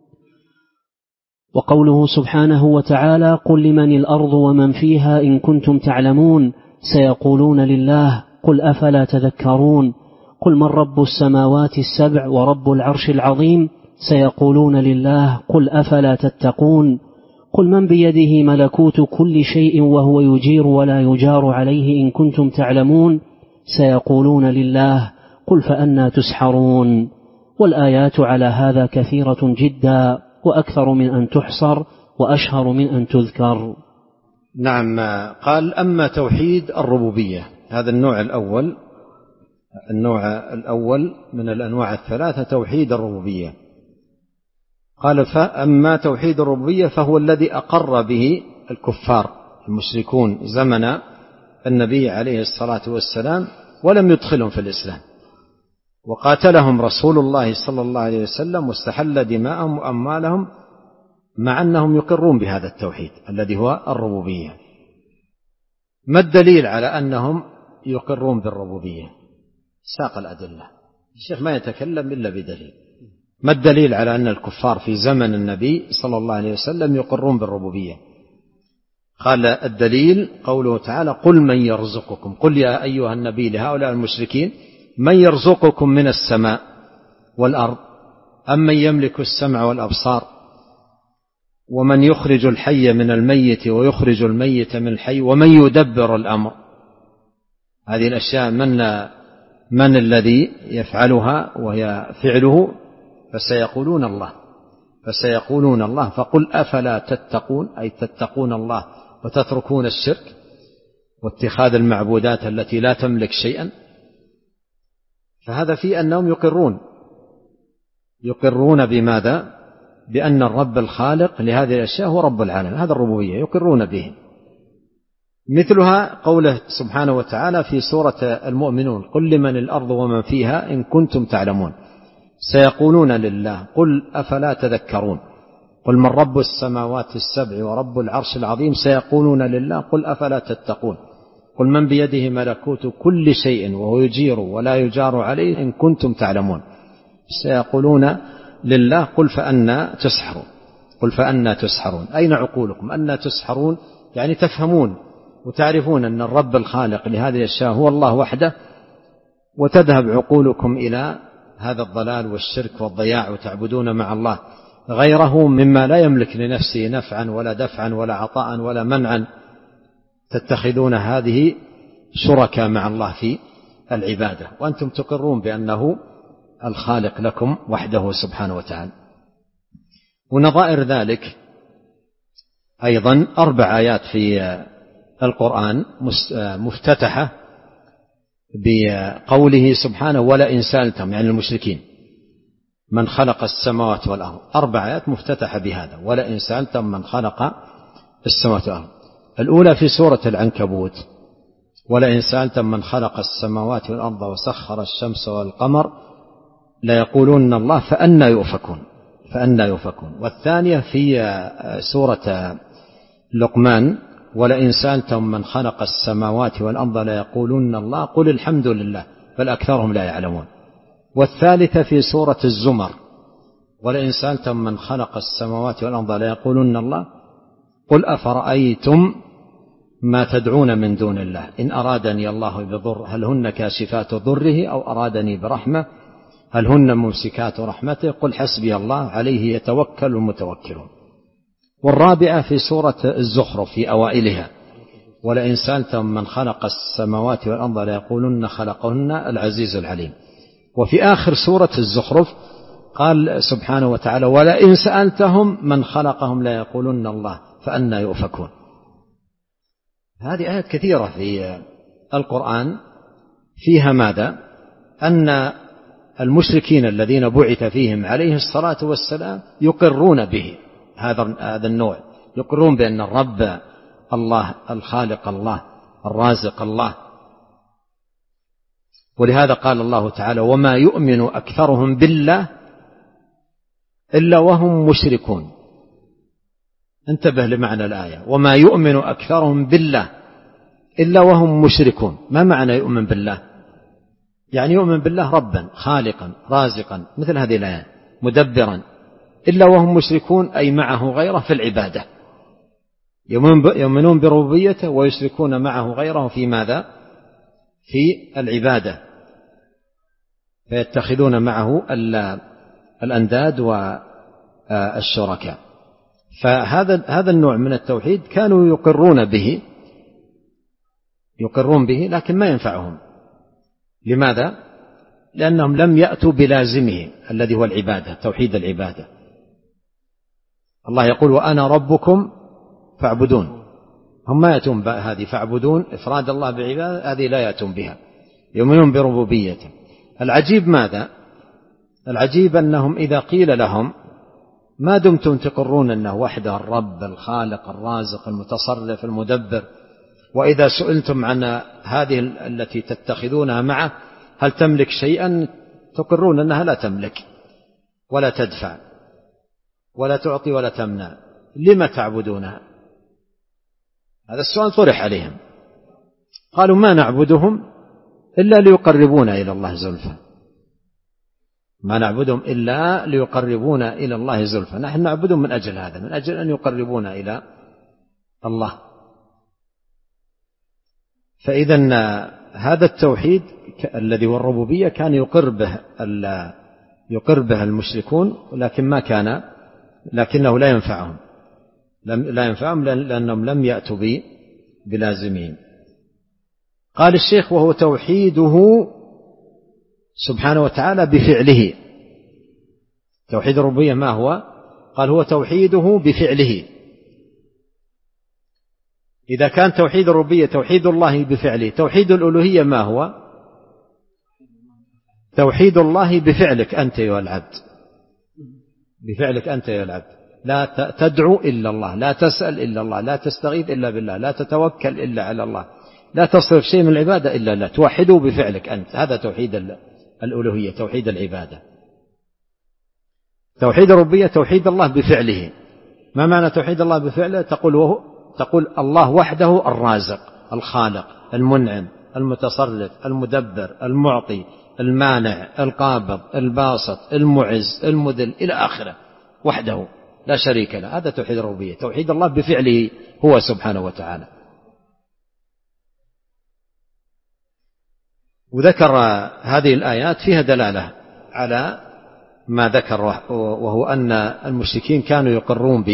وقوله سبحانه وتعالى: قل لمن الأرض ومن فيها إن كنتم تعلمون سيقولون لله قل أفلا تذكرون. قل من رب السماوات السبع ورب العرش العظيم سيقولون لله قل أفلا تتقون. قل من بيده ملكوت كل شيء وهو يجير ولا يجار عليه إن كنتم تعلمون سيقولون لله قل فأنى تسحرون. والآيات على هذا كثيرة جدا وأكثر من أن تحصر وأشهر من أن تذكر. نعم. قال: أما توحيد الربوبية، هذا النوع الأول من الأنواع الثلاثة، توحيد الربوبية. قال: فأما توحيد الربوبية فهو الذي أقر به الكفار المشركون زمن النبي عليه الصلاة والسلام ولم يدخلهم في الإسلام، وقاتلهم رسول الله صلى الله عليه وسلم واستحل دماءهم وأموالهم، مع أنهم يقرون بهذا التوحيد الذي هو الربوبية. ما الدليل على أنهم يقرون بالربوبية؟ ساق الأدلة. الشيخ ما يتكلم إلا بدليل. ما الدليل على أن الكفار في زمن النبي صلى الله عليه وسلم يقرون بالربوبية؟ قال: الدليل قوله تعالى: قل من يرزقكم. قل يا أيها النبي لهؤلاء المشركين: من يرزقكم من السماء والأرض أمن يملك السمع والأبصار ومن يخرج الحي من الميت ويخرج الميت من الحي ومن يدبر الأمر. هذه الأشياء من الذي يفعلها وهي فعله؟ فسيقولون الله فقل أفلا تتقون، أي تتقون الله وتتركون الشرك واتخاذ المعبودات التي لا تملك شيئا. فهذا في أنهم يقرون بماذا؟ بأن الرب الخالق لهذه الأشياء هو رب العالمين، هذا الربوبية يقرون به. مثلها قوله سبحانه وتعالى في سورة المؤمنون: قل لمن الأرض ومن فيها إن كنتم تعلمون سيقولون لله قل أفلا تذكرون. قل من رب السماوات السبع ورب العرش العظيم سيقولون لله قل أفلا تتقون. قل من بيده ملكوت كل شيء وهو يجير ولا يجار عليه إن كنتم تعلمون سيقولون لله قل فأنى تسحرون. أين عقولكم؟ أنى تسحرون يعني تفهمون وتعرفون أن الرب الخالق لهذه الأشياء هو الله وحده، وتذهب عقولكم إلى هذا الضلال والشرك والضياع، وتعبدون مع الله غيره مما لا يملك لنفسه نفعا ولا دفعا ولا عطاء ولا منعا، تتخذون هذه شركاء مع الله في العبادة، وأنتم تقرون بأنه الخالق لكم وحده سبحانه وتعالى. ونظائر ذلك أيضا 4 آيات في القرآن مفتتحة بقوله سبحانه: ولئن سألتم، يعني المشركين، من خلق السماوات والأرض. 4 آيات مفتتحة بهذا: ولئن سألتم من خلق السماوات والأرض. الأولى في سورة العنكبوت: ولئن سألتم من خلق السماوات والأرض وسخر الشمس والقمر ليقولون الله فأنى يؤفكون. والثانية في سورة لقمان: ولئن سألتم من خلق السماوات والأرض ليقولون الله قل الحمد لله بل أكثرهم لا يعلمون. والثالثة في سورة الزمر: ولئن سألتم من خلق السماوات والأرض ليقولون الله قل أفرأيتم ما تدعون من دون الله إن أرادني الله بضر هل هن كاشفات ضره أو أرادني برحمة هل هن ممسكات رحمته؟ قل حسبي الله عليه يتوكل المتوكلون. والرابعة في سورة الزخرف في أوائلها: ولئن سألتهم من خلق السماوات والأرض ليقولن خلقهن العزيز العليم. وفي آخر سورة الزخرف قال سبحانه وتعالى: ولئن سألتهم من خلقهم ليقولن الله فأنى يؤفكون. هذه آيات كثيرة في القرآن فيها ماذا؟ أن المشركين الذين بعث فيهم عليه الصلاة والسلام يقرون به هذا النوع، يقرون بأن الرب الله، الخالق الله، الرازق الله. ولهذا قال الله تعالى: وما يؤمن أكثرهم بالله إلا وهم مشركون. انتبه لمعنى الآية: وما يؤمن أكثرهم بالله إلا وهم مشركون. ما معنى يؤمن بالله؟ يعني يؤمن بالله ربا خالقا رازقا، مثل هذه الآية، مدبرا. إلا وهم مشركون أي معه غيره في العبادة، يؤمنون بربوبيته ويشركون معه غيره في ماذا؟ في العبادة، فيتخذون معه الأنداد والشركاء. فهذا النوع من التوحيد كانوا يقرون به لكن ما ينفعهم. لماذا؟ لأنهم لم يأتوا بلازمه الذي هو العبادة، توحيد العبادة. الله يقول: وأنا ربكم فاعبدون. هم ما يأتون بهذه فاعبدون، إفراد الله بعبادة، هذه لا يأتون بها، يؤمنون بربوبيته. العجيب ماذا؟ العجيب أنهم إذا قيل لهم: ما دمتم تقرون أنه وحده الرب الخالق الرازق المتصرف المدبر، وإذا سئلتم عن هذه التي تتخذونها معه هل تملك شيئا؟ تقرون أنها لا تملك ولا تدفع ولا تعطي ولا تمنع، لما تعبدونها؟ هذا السؤال طرح عليهم. قالوا: ما نعبدهم إلا ليقربونا إلى الله زلفى. ما نعبدهم إلا ليقربونا إلى الله زلفى. نحن نعبدهم من أجل هذا، من أجل أن يقربونا إلى الله. فإذا هذا التوحيد الذي هو الربوبية كان يقر به المشركون، لكنه لا ينفعهم لأنهم لم يأتوا بلازمهم. قال الشيخ: وهو توحيده سبحانه وتعالى بفعله. توحيد الربوبية ما هو؟ قال: هو توحيده بفعله. إذا كان توحيد الربوبية توحيد الله بفعله، توحيد الألوهية ما هو؟ توحيد الله بفعلك أنت أيها العبد، بفعلك أنت أيها العبد. لا تدعو إلا الله، لا تسأل إلا الله، لا تستغيث إلا بالله، لا تتوكل إلا على الله، لا تصرف شيء من العبادة إلا الله، توحده بفعلك أنت. هذا توحيد الألوهية، توحيد العبادة. توحيد الربوبية توحيد الله بفعله. ما معنى توحيد الله بفعله؟ تقول الله وحده الرازق الخالق المنعم المتصرف المدبر المعطي المانع القابض الباسط المعز المذل إلى آخره، وحده لا شريك له. هذا توحيد الربوبية، توحيد الله بفعله هو سبحانه وتعالى. وذكر هذه الآيات فيها دلالة على ما ذكر، وهو أن المشركين كانوا يقرون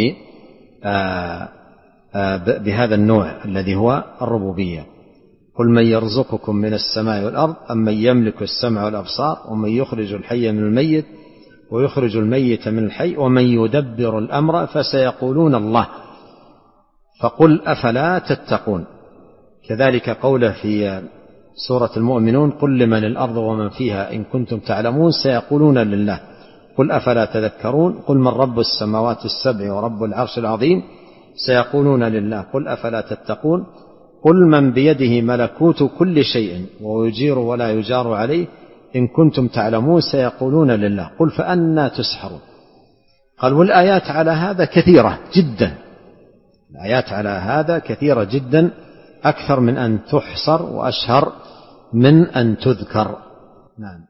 بهذا النوع الذي هو الربوبية. قل من يرزقكم من السماء والأرض أم من يملك السمع والأبصار ومن يخرج الحي من الميت ويخرج الميت من الحي ومن يدبر الأمر فسيقولون الله فقل أفلا تتقون. كذلك قوله في سورة المؤمنون: قل لمن الأرض ومن فيها إن كنتم تعلمون سيقولون لله قل أفلا تذكرون. قل من رب السماوات السبع ورب العرش العظيم سيقولون لله قل أفلا تتقون. قل من بيده ملكوت كل شيء ويجير ولا يجار عليه إن كنتم تعلمون سيقولون لله قل فأنى تسحرون. قال: والآيات على هذا كثيرة جدا، الآيات على هذا كثيرة جدا، أكثر من أن تحصر وأشهر من أن تذكر. نعم.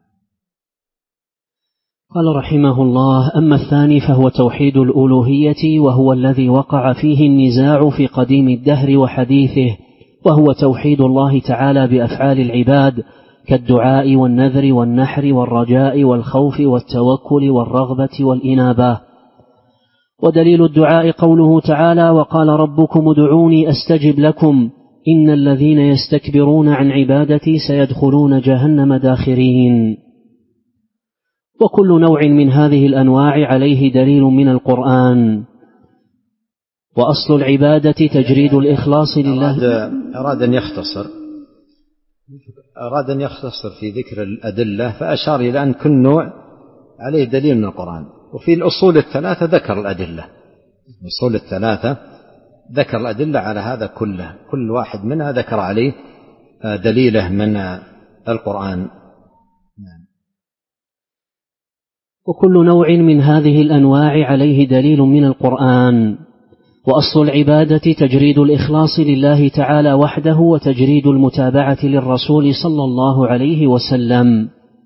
قال رحمه الله: أما الثاني فهو توحيد الألوهية، وهو الذي وقع فيه النزاع في قديم الدهر وحديثه، وهو توحيد الله تعالى بأفعال العباد كالدعاء والنذر والنحر والرجاء والخوف والتوكل والرغبة والإنابة. ودليل الدعاء قوله تعالى: وقال ربكم ادعوني أستجب لكم إن الذين يستكبرون عن عبادتي سيدخلون جهنم داخرين. وكل نوع من هذه الأنواع عليه دليل من القرآن. وأصل العبادة تجريد الإخلاص لله. أراد أن يختصر في ذكر الأدلة، فأشار إلى أن كل نوع عليه دليل من القرآن. وفي الأصول الثلاثة ذكر الأدلة، الأصول الثلاثة ذكر الأدلة على هذا كله، كل واحد منها ذكر عليه دليله من القرآن. وكل نوع من هذه الأنواع عليه دليل من القرآن. وأصل العبادة تجريد الإخلاص لله تعالى وحده وتجريد المتابعة للرسول صلى الله عليه وسلم.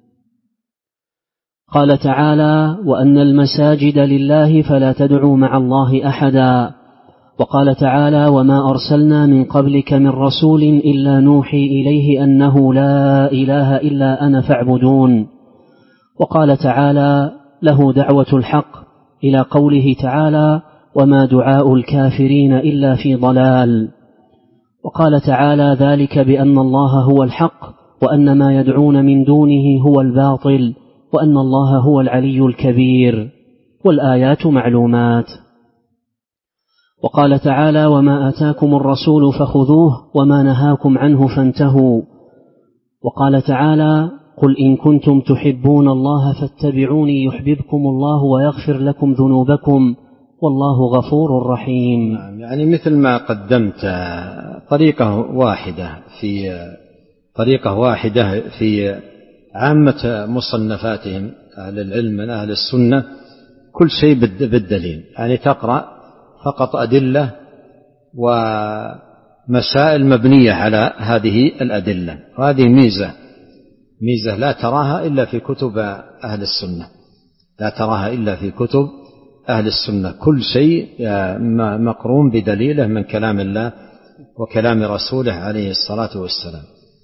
قال تعالى: وأن المساجد لله فلا تدعوا مع الله أحدا. وقال تعالى: وما أرسلنا من قبلك من رسول إلا نوحي إليه أنه لا إله إلا أنا فاعبدون. وقال تعالى: له دعوة الحق، إلى قوله تعالى: وما دعاء الكافرين إلا في ضلال. وقال تعالى: ذلك بأن الله هو الحق وأن ما يدعون من دونه هو الباطل وأن الله هو العلي الكبير. والآيات معلومات. وقال تعالى: وما آتاكم الرسول فخذوه وما نهاكم عنه فانتهوا. وقال تعالى: قل إن كنتم تحبون الله فاتبعوني يحببكم الله ويغفر لكم ذنوبكم والله غفور رحيم. يعني مثل ما قدمت طريقة واحدة في عامة مصنفاتهم أهل العلم من أهل السنة، كل شيء بالدليل، يعني تقرأ فقط أدلة ومسائل مبنية على هذه الأدلة. وهذه ميزة لا تراها إلا في كتب أهل السنة، لا تراها إلا في كتب أهل السنة. كل شيء مقرون بدليله من كلام الله وكلام رسوله عليه الصلاة والسلام.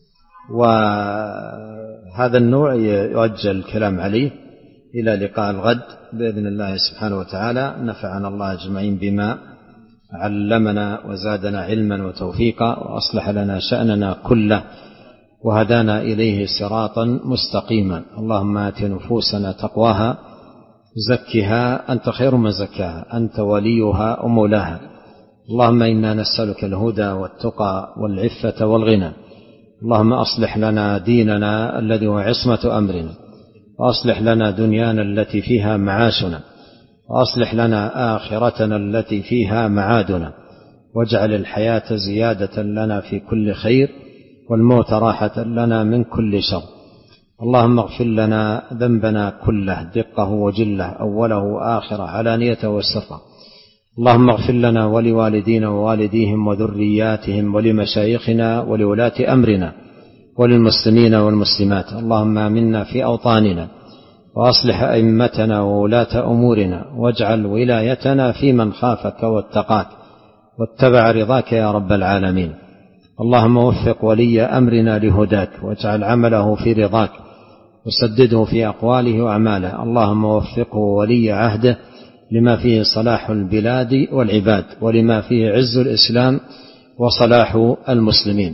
وهذا النوع يؤجل الكلام عليه إلى لقاء الغد بإذن الله سبحانه وتعالى. نفعنا الله أجمعين بما علمنا وزادنا علما وتوفيقا، وأصلح لنا شأننا كله وهدانا إليه صراطا مستقيما. اللهم آت نفوسنا تقواها زكها أنت خير من زكاها أنت وليها ومولاها. اللهم إنا نسألك الهدى والتقى والعفة والغنى. اللهم أصلح لنا ديننا الذي هو عصمة أمرنا، وأصلح لنا دنيانا التي فيها معاشنا، وأصلح لنا آخرتنا التي فيها معادنا، واجعل الحياة زيادة لنا في كل خير والموت راحة لنا من كل شر. اللهم اغفر لنا ذنبنا كله دقه وجله أوله وآخره علانيته وسره. اللهم اغفر لنا ولوالدينا ووالديهم وذرياتهم ولمشايخنا ولولاة أمرنا وللمسلمين والمسلمات. اللهم آمنا في أوطاننا وأصلح أئمتنا وولاة أمورنا، واجعل ولايتنا في من خافك واتقاك واتبع رضاك يا رب العالمين. اللهم وفق ولي أمرنا لهداك، واجعل عمله في رضاك، وسدده في أقواله وأعماله. اللهم وفقه ولي عهده لما فيه صلاح البلاد والعباد، ولما فيه عز الإسلام وصلاح المسلمين.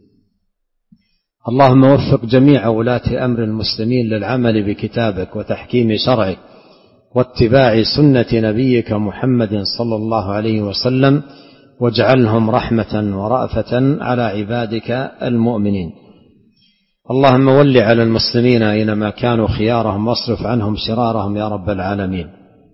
اللهم وفق جميع ولاة أمر المسلمين للعمل بكتابك وتحكيم شرعك واتباع سنة نبيك محمد صلى الله عليه وسلم، واجعلهم رحمة ورأفة على عبادك المؤمنين. اللهم ول على المسلمين أينما كانوا خيارهم، واصرف عنهم شرارهم يا رب العالمين.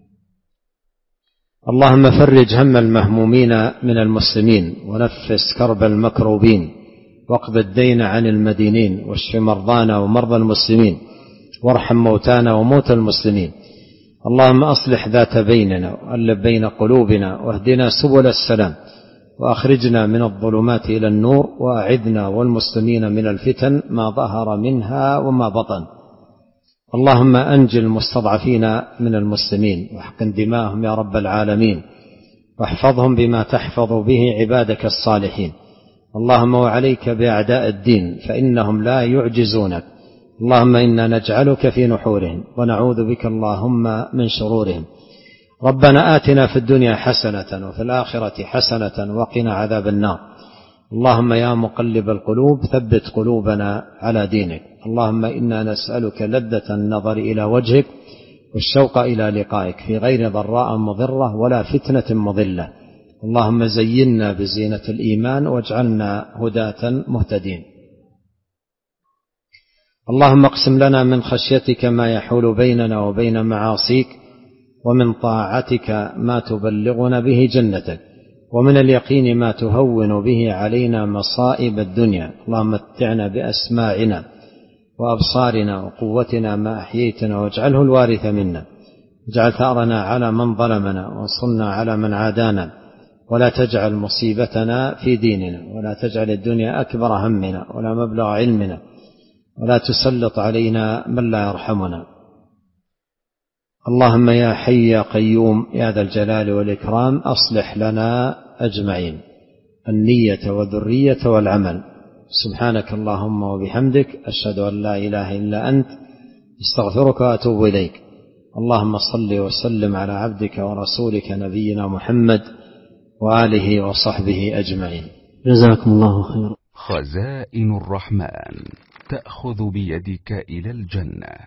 اللهم فرج هم المهمومين من المسلمين، ونفس كرب المكروبين، واقض الدين عن المدينين، واشف مرضانا ومرضى المسلمين، وارحم موتانا وموتى المسلمين. اللهم أصلح ذات بيننا وألف بين قلوبنا، واهدنا سبل السلام، وأخرجنا من الظلمات إلى النور، وأعذنا والمسلمين من الفتن ما ظهر منها وما بطن. اللهم أنجي المستضعفين من المسلمين، واحقن دماءهم يا رب العالمين، واحفظهم بما تحفظ به عبادك الصالحين. اللهم وعليك بأعداء الدين فإنهم لا يعجزونك. اللهم إنا نجعلك في نحورهم ونعوذ بك اللهم من شرورهم. ربنا آتنا في الدنيا حسنة وفي الآخرة حسنة وقنا عذاب النار. اللهم يا مقلب القلوب ثبت قلوبنا على دينك. اللهم إنا نسألك لذة النظر إلى وجهك والشوق إلى لقائك في غير ضراء مضرة ولا فتنة مضلة. اللهم زينا بزينة الإيمان واجعلنا هداة مهتدين. اللهم اقسم لنا من خشيتك ما يحول بيننا وبين معاصيك، ومن طاعتك ما تبلغنا به جنتك، ومن اليقين ما تهون به علينا مصائب الدنيا. اللهم متعنا بأسماعنا وأبصارنا وقوتنا ما أحييتنا واجعله الوارث منا، اجعل ثأرنا على من ظلمنا وانصرنا على من عادانا، ولا تجعل مصيبتنا في ديننا، ولا تجعل الدنيا أكبر همنا ولا مبلغ علمنا، ولا تسلط علينا من لا يرحمنا. اللهم يا حي يا قيوم يا ذا الجلال والإكرام أصلح لنا أجمعين النية والذرية والعمل. سبحانك اللهم وبحمدك أشهد أن لا إله إلا أنت استغفرك وأتوب إليك. اللهم صل وسلم على عبدك ورسولك نبينا محمد وآله وصحبه أجمعين. جزاكم الله خيرا. خزائن الرحمن تأخذ بيدك إلى الجنة.